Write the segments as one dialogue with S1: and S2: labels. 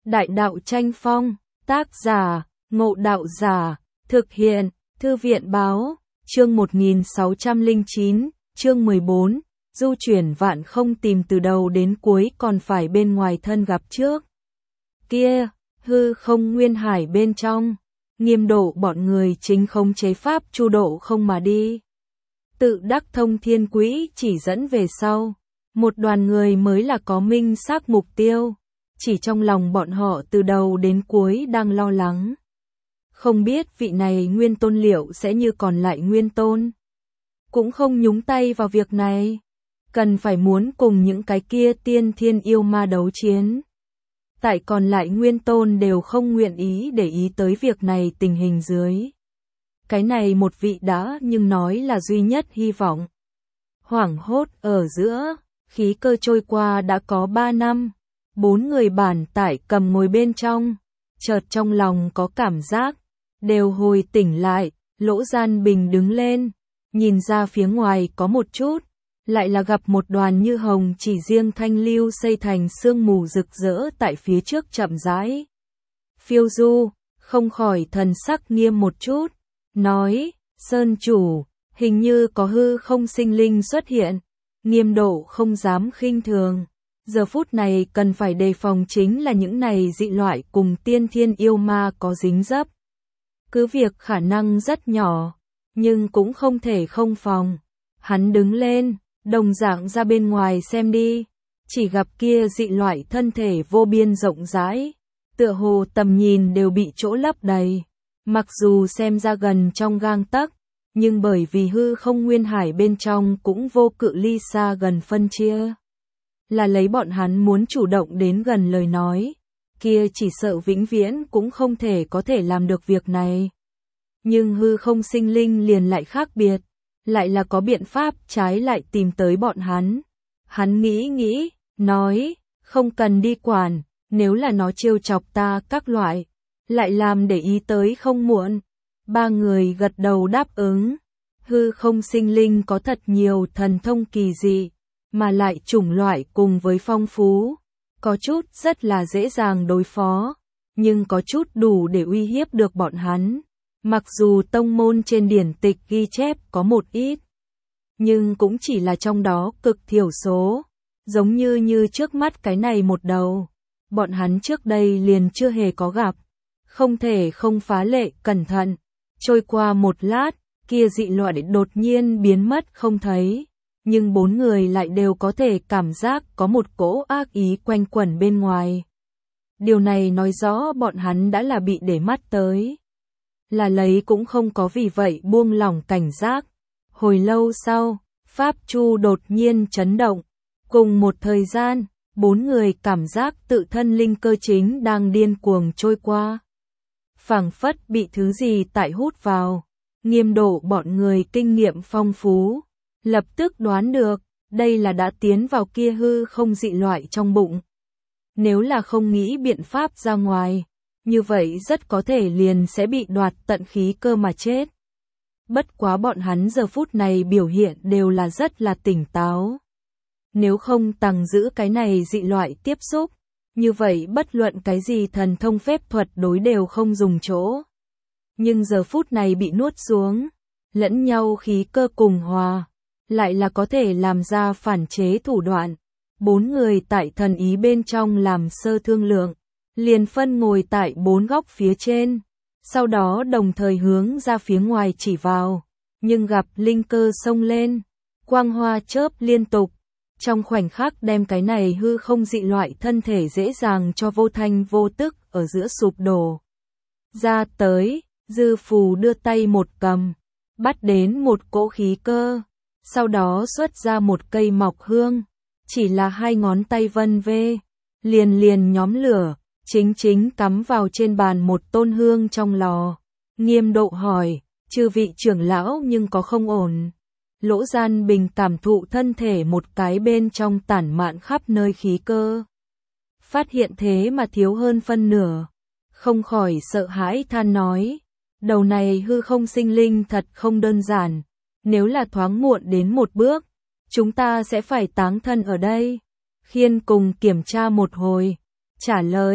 S1: Đại đạo tranh phong, tác giả, Ngộ Đạo Giả, thực hiện, Thư viện báo, chương 1609, chương 14, du chuyển vạn không tìm từ đầu đến cuối còn phải bên ngoài thân gặp trước. Kia, hư không nguyên hải bên trong, Nghiêm Độ bọn người chính khống chế pháp chu độ không mà đi. Tự đắc thông thiên quỹ chỉ dẫn về sau, một đoàn người mới là có minh xác mục tiêu. Chỉ trong lòng bọn họ từ đầu đến cuối đang lo lắng. Không biết vị này nguyên tôn liệu sẽ như còn lại nguyên tôn. Cũng không nhúng tay vào việc này. Cần phải muốn cùng những cái kia tiên thiên yêu ma đấu chiến. Tại còn lại nguyên tôn đều không nguyện ý để ý tới việc này tình hình dưới. Cái này một vị đã nhưng nói là duy nhất hy vọng. Hoảng hốt ở giữa, khí cơ trôi qua đã có 3 năm. 4 người bản tải cầm ngồi bên trong, chợt trong lòng có cảm giác, đều hồi tỉnh lại, Lỗ Gian Bình đứng lên, nhìn ra phía ngoài có một chút, lại là gặp một đoàn như hồng chỉ riêng thanh lưu xây thành sương mù rực rỡ tại phía trước chậm rãi. Phiêu du, không khỏi thần sắc nghiêm một chút, nói, Sơn chủ, hình như có hư không sinh linh xuất hiện, Nghiêm Độ không dám khinh thường. Giờ phút này cần phải đề phòng chính là những này dị loại cùng tiên thiên yêu ma có dính dấp. Cứ việc khả năng rất nhỏ, nhưng cũng không thể không phòng. Hắn đứng lên, đồng dạng ra bên ngoài xem đi, chỉ gặp kia dị loại thân thể vô biên rộng rãi, tựa hồ tầm nhìn đều bị chỗ lấp đầy. Mặc dù xem ra gần trong gang tấc, nhưng bởi vì hư không nguyên hải bên trong cũng vô cự ly xa gần phân chia. Là lấy bọn hắn muốn chủ động đến gần lời nói, kia chỉ sợ vĩnh viễn cũng không thể có thể làm được việc này. Nhưng hư không sinh linh liền lại khác biệt, lại là có biện pháp trái lại tìm tới bọn hắn. Hắn nghĩ, nói, không cần đi quản, nếu là nó trêu chọc ta các loại, lại làm để ý tới không muộn. 3 người gật đầu đáp ứng, hư không sinh linh có thật nhiều thần thông kỳ dị. Mà lại chủng loại cùng với phong phú, có chút rất là dễ dàng đối phó, nhưng có chút đủ để uy hiếp được bọn hắn. Mặc dù tông môn trên điển tịch ghi chép có một ít, nhưng cũng chỉ là trong đó cực thiểu số, giống như trước mắt cái này một đầu. Bọn hắn trước đây liền chưa hề có gặp, không thể không phá lệ cẩn thận. Trôi qua một lát, kia dị loại đột nhiên biến mất không thấy. Nhưng 4 người lại đều có thể cảm giác có một cỗ ác ý quanh quẩn bên ngoài. Điều này nói rõ bọn hắn đã là bị để mắt tới. Là lấy cũng không có vì vậy buông lỏng cảnh giác. Hồi lâu sau, Pháp Chu đột nhiên chấn động. Cùng một thời gian, 4 người cảm giác tự thân linh cơ chính đang điên cuồng trôi qua. Phảng phất bị thứ gì tại hút vào. Nghiêm Độ bọn người kinh nghiệm phong phú. Lập tức đoán được, đây là đã tiến vào kia hư không dị loại trong bụng. Nếu là không nghĩ biện pháp ra ngoài, như vậy rất có thể liền sẽ bị đoạt tận khí cơ mà chết. Bất quá bọn hắn giờ phút này biểu hiện đều là rất là tỉnh táo. Nếu không tằng giữ cái này dị loại tiếp xúc, như vậy bất luận cái gì thần thông phép thuật đối đều không dùng chỗ. Nhưng giờ phút này bị nuốt xuống, lẫn nhau khí cơ cùng hòa. Lại là có thể làm ra phản chế thủ đoạn. 4 người tại thần ý bên trong làm sơ thương lượng, liền phân ngồi tại 4 góc phía trên, sau đó đồng thời hướng ra phía ngoài chỉ vào, nhưng gặp linh cơ xông lên, quang hoa chớp liên tục, trong khoảnh khắc đem cái này hư không dị loại thân thể dễ dàng cho vô thanh vô tức ở giữa sụp đổ. Ra tới, Dư Phù đưa tay một cầm, bắt đến một cỗ khí cơ. Sau đó xuất ra một cây mọc hương, chỉ là 2 ngón tay vân vê, liền nhóm lửa, chính cắm vào trên bàn một tôn hương trong lò. Nghiêm Độ hỏi, chư vị trưởng lão nhưng có không ổn. Lỗ Gian Bình cảm thụ thân thể một cái bên trong tản mạn khắp nơi khí cơ. Phát hiện thế mà thiếu hơn phân nửa, không khỏi sợ hãi than nói, đầu này hư không sinh linh thật không đơn giản. Nếu là thoáng muộn đến một bước, chúng ta sẽ phải táng thân ở đây. Khiên cùng kiểm tra một hồi, trả lời,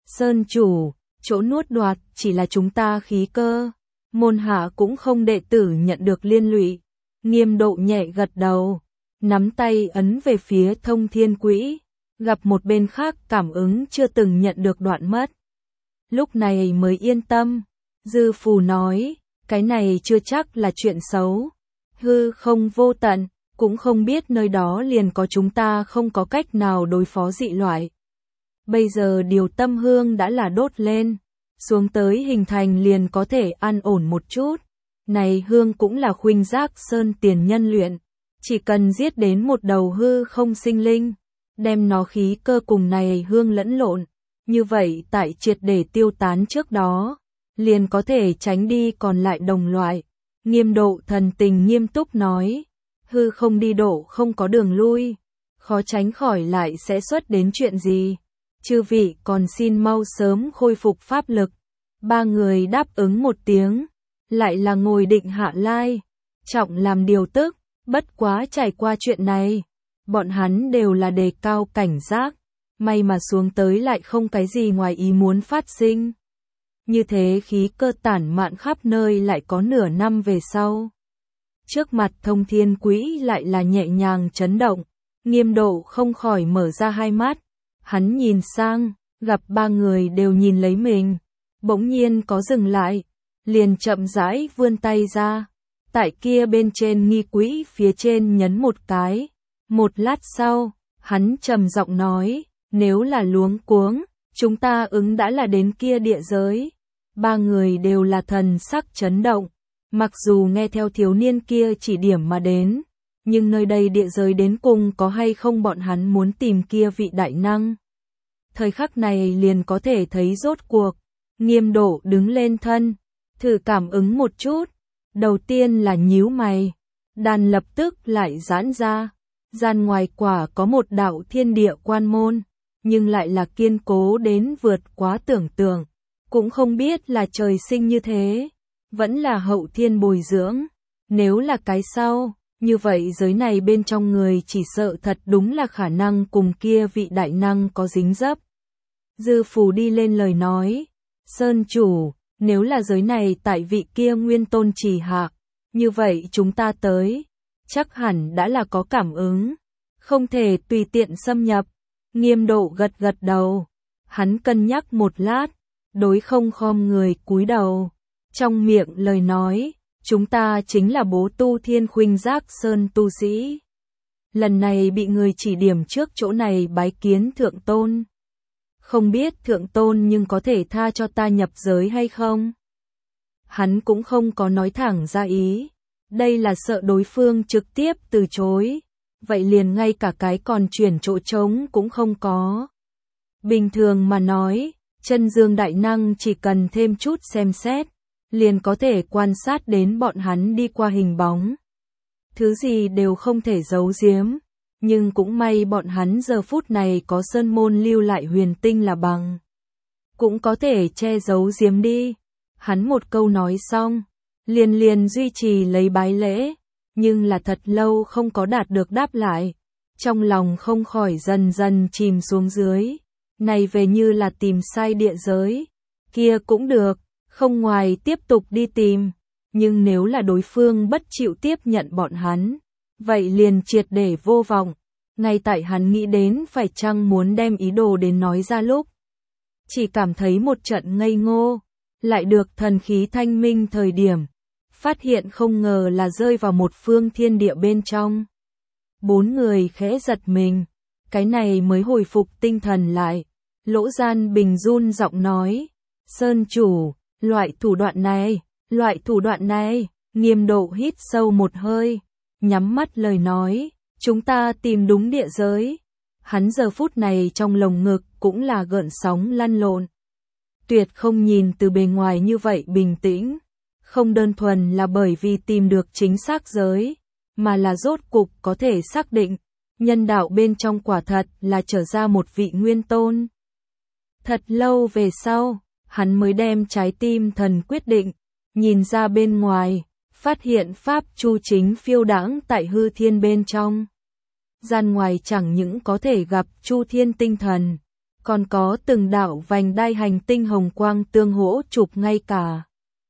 S1: Sơn chủ, chỗ nuốt đoạt chỉ là chúng ta khí cơ. Môn hạ cũng không đệ tử nhận được liên lụy. Nghiêm Độ nhẹ gật đầu, nắm tay ấn về phía Thông Thiên Quỹ, gặp một bên khác cảm ứng chưa từng nhận được đoạn mất. Lúc này mới yên tâm. Dư Phù nói, cái này chưa chắc là chuyện xấu. Hư không vô tận, cũng không biết nơi đó liền có chúng ta không có cách nào đối phó dị loại. Bây giờ điều tâm hương đã là đốt lên, xuống tới hình thành liền có thể an ổn một chút. Này hương cũng là Khuynh Giác Sơn tiền nhân luyện, chỉ cần giết đến một đầu hư không sinh linh, đem nó khí cơ cùng này hương lẫn lộn, như vậy tại triệt để tiêu tán trước đó, liền có thể tránh đi còn lại đồng loại. Nghiêm Độ thần tình nghiêm túc nói, hư không đi độ không có đường lui, khó tránh khỏi lại sẽ xuất đến chuyện gì. Chư vị còn xin mau sớm khôi phục pháp lực. Ba người đáp ứng một tiếng, lại là ngồi định hạ lai, trọng làm điều tức. Bất quá trải qua chuyện này, bọn hắn đều là đề cao cảnh giác, may mà xuống tới lại không cái gì ngoài ý muốn phát sinh. Như thế khí cơ tản mạn khắp nơi lại có nửa năm về sau. Trước mặt Thông Thiên Quỹ lại là nhẹ nhàng chấn động, Nghiêm Độ không khỏi mở ra hai mắt. Hắn nhìn sang, gặp ba người đều nhìn lấy mình, bỗng nhiên có dừng lại, liền chậm rãi vươn tay ra, tại kia bên trên nghi quỹ phía trên nhấn một cái. Một lát sau, hắn trầm giọng nói, nếu là luống cuống, chúng ta ứng đã là đến kia địa giới. Ba người đều là thần sắc chấn động, mặc dù nghe theo thiếu niên kia chỉ điểm mà đến, nhưng nơi đây địa giới đến cùng có hay không bọn hắn muốn tìm kia vị đại năng. Thời khắc này liền có thể thấy rốt cuộc. Nghiêm Độ đứng lên thân, thử cảm ứng một chút. Đầu tiên là nhíu mày, đàn lập tức lại giãn ra. Gian ngoài quả có một đạo thiên địa quan môn, nhưng lại là kiên cố đến vượt quá tưởng tượng. Cũng không biết là trời sinh như thế, vẫn là hậu thiên bồi dưỡng. Nếu là cái sau, như vậy giới này bên trong người chỉ sợ thật đúng là khả năng cùng kia vị đại năng có dính dấp. Dư Phù đi lên lời nói, Sơn chủ, nếu là giới này tại vị kia nguyên tôn trì hạ, như vậy chúng ta tới, chắc hẳn đã là có cảm ứng, không thể tùy tiện xâm nhập. Nghiêm Độ gật gật đầu, hắn cân nhắc một lát, đối không khom người cúi đầu, trong miệng lời nói, chúng ta chính là bố tu thiên Khuynh Giác Sơn tu sĩ. Lần này bị người chỉ điểm trước chỗ này bái kiến thượng tôn. Không biết thượng tôn nhưng có thể tha cho ta nhập giới hay không? Hắn cũng không có nói thẳng ra ý. Đây là sợ đối phương trực tiếp từ chối. Vậy liền ngay cả cái còn chuyển chỗ trống cũng không có. Bình thường mà nói, chân dương đại năng chỉ cần thêm chút xem xét, liền có thể quan sát đến bọn hắn đi qua hình bóng. Thứ gì đều không thể giấu giếm. Nhưng cũng may bọn hắn giờ phút này có sơn môn lưu lại huyền tinh là bằng. Cũng có thể che giấu giếm đi. Hắn một câu nói xong, liền duy trì lấy bái lễ, nhưng là thật lâu không có đạt được đáp lại. Trong lòng không khỏi dần dần chìm xuống dưới. Này về như là tìm sai địa giới. Kia cũng được, không ngoài tiếp tục đi tìm. Nhưng nếu là đối phương bất chịu tiếp nhận bọn hắn, vậy liền triệt để vô vọng. Ngay tại hắn nghĩ đến phải chăng muốn đem ý đồ đến nói ra lúc, chỉ cảm thấy một trận ngây ngô, lại được thần khí thanh minh thời điểm, phát hiện không ngờ là rơi vào một phương thiên địa bên trong. Bốn người khẽ giật mình, cái này mới hồi phục tinh thần lại. Lỗ Gian Bình run giọng nói, Sơn chủ, loại thủ đoạn này, Nghiêm Độ hít sâu một hơi, nhắm mắt lời nói, chúng ta tìm đúng địa giới. Hắn giờ phút này trong lồng ngực cũng là gợn sóng lăn lộn. Tuyệt không nhìn từ bề ngoài như vậy bình tĩnh, không đơn thuần là bởi vì tìm được chính xác giới, mà là rốt cục có thể xác định, nhân đạo bên trong quả thật là trở ra một vị nguyên tôn. Thật lâu về sau, hắn mới đem trái tim thần quyết định, nhìn ra bên ngoài, phát hiện pháp chu chính phiêu đãng tại hư thiên bên trong. Gian ngoài chẳng những có thể gặp chu thiên tinh thần, còn có từng đạo vành đai hành tinh hồng quang tương hỗ chụp ngay cả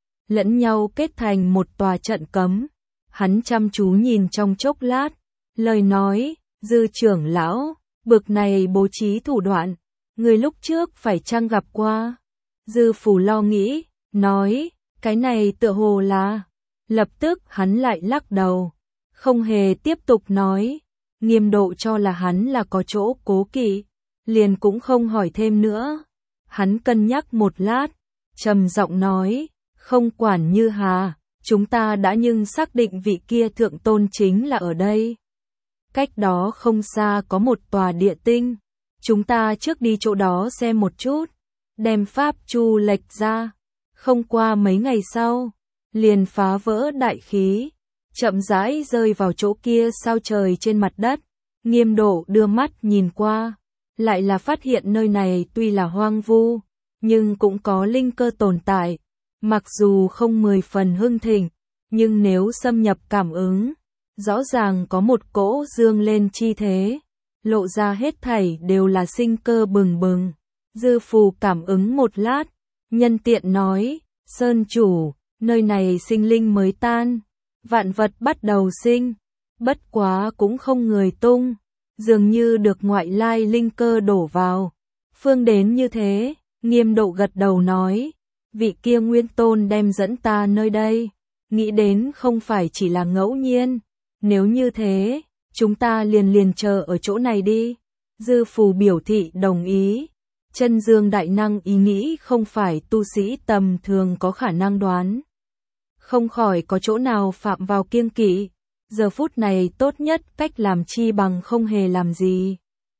S1: lẫn nhau kết thành một tòa trận cấm. Hắn chăm chú nhìn trong chốc lát, lời nói, Dư trưởng lão, bực này bố trí thủ đoạn, người lúc trước phải chăng gặp qua? Dư Phù lo nghĩ, nói, cái này tựa hồ là, lập tức hắn lại lắc đầu, không hề tiếp tục nói, Nghiêm Độ cho là hắn là có chỗ cố kỵ, liền cũng không hỏi thêm nữa. Hắn cân nhắc một lát, trầm giọng nói, không quản như hà, chúng ta đã nhưng xác định vị kia thượng tôn chính là ở đây. Cách đó không xa có một tòa địa tinh, chúng ta trước đi chỗ đó xem một chút, đem pháp chu lệch ra, không qua mấy ngày sau, liền phá vỡ đại khí, chậm rãi rơi vào chỗ kia sao trời trên mặt đất. Nghiêm Độ đưa mắt nhìn qua, lại là phát hiện nơi này tuy là hoang vu, nhưng cũng có linh cơ tồn tại, mặc dù không 10 phần hưng thịnh, nhưng nếu xâm nhập cảm ứng, rõ ràng có một cỗ dương lên chi thế, lộ ra hết thảy đều là sinh cơ bừng bừng. Dư Phù cảm ứng một lát, nhân tiện nói, Sơn chủ, nơi này sinh linh mới tan, vạn vật bắt đầu sinh, bất quá cũng không người tung, dường như được ngoại lai linh cơ đổ vào. Phương đến như thế, Nghiêm Độ gật đầu nói, vị kia Nguyên Tôn đem dẫn ta nơi đây, nghĩ đến không phải chỉ là ngẫu nhiên, nếu như thế, chúng ta liền chờ ở chỗ này đi. Dư Phù biểu thị đồng ý, chân dương đại năng ý nghĩ không phải tu sĩ tầm thường có khả năng đoán. Không khỏi có chỗ nào phạm vào kiêng kỵ, giờ phút này tốt nhất cách làm chi bằng không hề làm gì.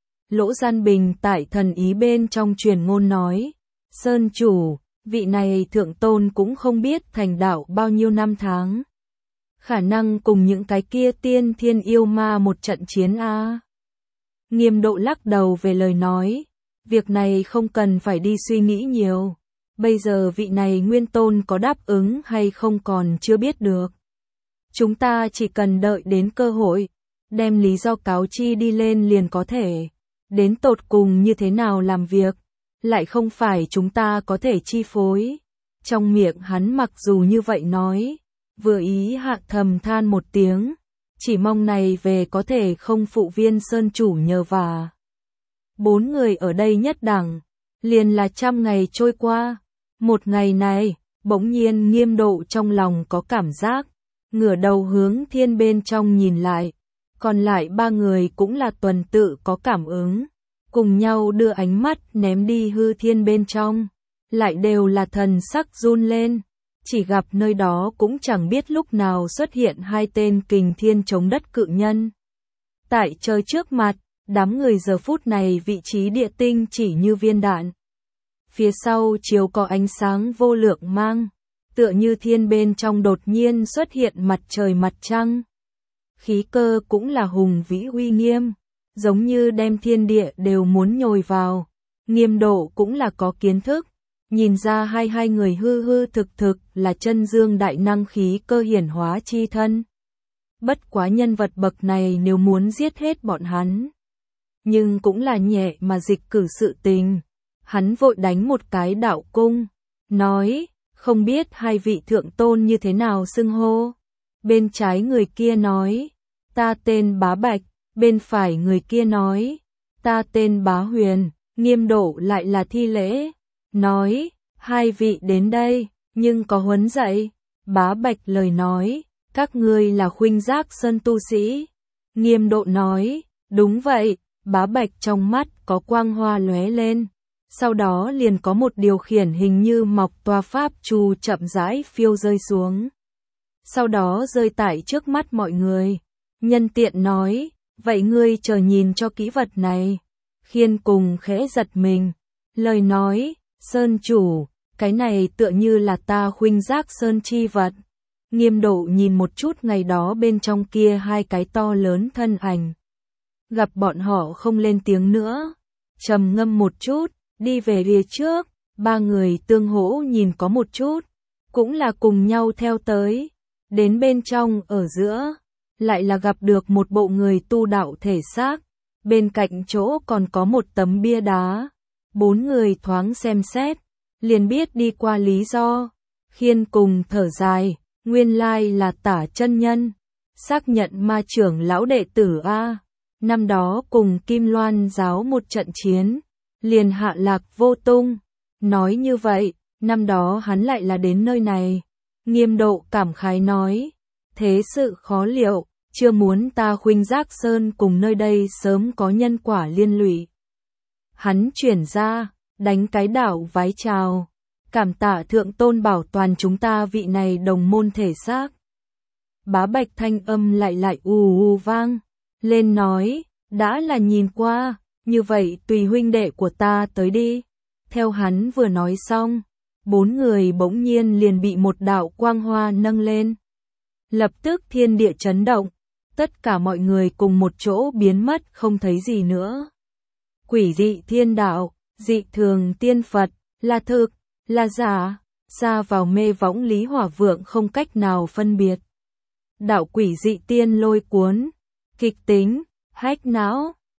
S1: Lỗ Gian Bình tại thần ý bên trong truyền ngôn nói, Sơn chủ, vị này thượng tôn cũng không biết thành đạo bao nhiêu năm tháng. Khả năng cùng những cái kia tiên thiên yêu ma một trận chiến a. Nghiêm Độ lắc đầu về lời nói, việc này không cần phải đi suy nghĩ nhiều. Bây giờ vị này Nguyên Tôn có đáp ứng hay không còn chưa biết được. Chúng ta chỉ cần đợi đến cơ hội, đem lý do cáo chi đi lên liền có thể. Đến tột cùng như thế nào làm việc, lại không phải chúng ta có thể chi phối. Trong miệng hắn mặc dù như vậy nói, vừa ý hạ thầm than một tiếng, chỉ mong này về có thể không phụ Viên Sơn chủ nhờ vả. 4 người ở đây nhất đẳng, liền là 100 ngày trôi qua. Một ngày này, bỗng nhiên Nghiêm Độ trong lòng có cảm giác, ngửa đầu hướng thiên bên trong nhìn lại, còn lại 3 người cũng là tuần tự có cảm ứng, cùng nhau đưa ánh mắt ném đi hư thiên bên trong, lại đều là thần sắc run lên, chỉ gặp nơi đó cũng chẳng biết lúc nào xuất hiện 2 tên kình thiên chống đất cự nhân. Tại trời trước mặt, đám người giờ phút này vị trí địa tinh chỉ như viên đạn. Phía sau chiếu có ánh sáng vô lượng mang, tựa như thiên bên trong đột nhiên xuất hiện mặt trời mặt trăng. Khí cơ cũng là hùng vĩ uy nghiêm, giống như đem thiên địa đều muốn nhồi vào. Nghiêm Độ cũng là có kiến thức, nhìn ra hai người hư hư thực là chân dương đại năng khí cơ hiển hóa chi thân. Bất quá nhân vật bậc này nếu muốn giết hết bọn hắn, nhưng cũng là nhẹ mà dịch cử sự tình. Hắn vội đánh một cái đạo cung, nói, không biết 2 vị thượng tôn như thế nào xưng hô. Bên trái người kia nói, ta tên Bá Bạch, bên phải người kia nói, ta tên Bá Huyền. Nghiêm Độ lại là thi lễ, nói, 2 vị đến đây, nhưng có huấn dạy. Bá Bạch lời nói, các ngươi là Khuynh Giác Sơn tu sĩ. Nghiêm Độ nói, đúng vậy. Bá Bạch trong mắt có quang hoa lóe lên, sau đó liền có một điều khiển hình như mọc toa pháp chu chậm rãi phiêu rơi xuống. Sau đó rơi tại trước mắt mọi người. Nhân tiện nói, vậy ngươi chờ nhìn cho kỹ vật này. Khiên cùng khẽ giật mình, lời nói, Sơn chủ, cái này tựa như là ta Khuynh Giác Sơn chi vật. Nghiêm Độ nhìn một chút ngày đó bên trong kia 2 cái to lớn thân ảnh. Gặp bọn họ không lên tiếng nữa, trầm ngâm một chút, đi về phía trước, 3 người tương hỗ nhìn có một chút, cũng là cùng nhau theo tới, đến bên trong ở giữa, lại là gặp được một bộ người tu đạo thể xác, bên cạnh chỗ còn có một tấm bia đá, Bốn người thoáng xem xét, liền biết đi qua lý do. Khiên cùng thở dài, nguyên lai là Tả chân nhân, xác nhận ma trưởng lão đệ tử A. Năm đó cùng Kim Loan giáo một trận chiến, liền hạ lạc vô tung. Nói như vậy, năm đó hắn lại là đến nơi này. Nghiêm Độ cảm khái nói, thế sự khó liệu, chưa muốn ta khuynh Giác Sơn cùng nơi đây sớm có nhân quả liên lụy. Hắn chuyển ra, đánh cái đảo vái chào, cảm tạ thượng tôn bảo toàn chúng ta vị này đồng môn thể xác. Bá Bạch thanh âm lại ù vang lên nói, đã là nhìn qua, như vậy tùy huynh đệ của ta tới đi. Theo hắn vừa nói xong, bốn người bỗng nhiên liền bị một đạo quang hoa nâng lên. Lập tức thiên địa chấn động, tất cả mọi người cùng một chỗ biến mất không thấy gì nữa. Quỷ dị thiên đạo, dị thường tiên Phật, là thực, là giả, xa vào mê võng Lý Hỏa Vượng không cách nào phân biệt. Đạo quỷ dị tiên lôi cuốn, kịch tính, hách não,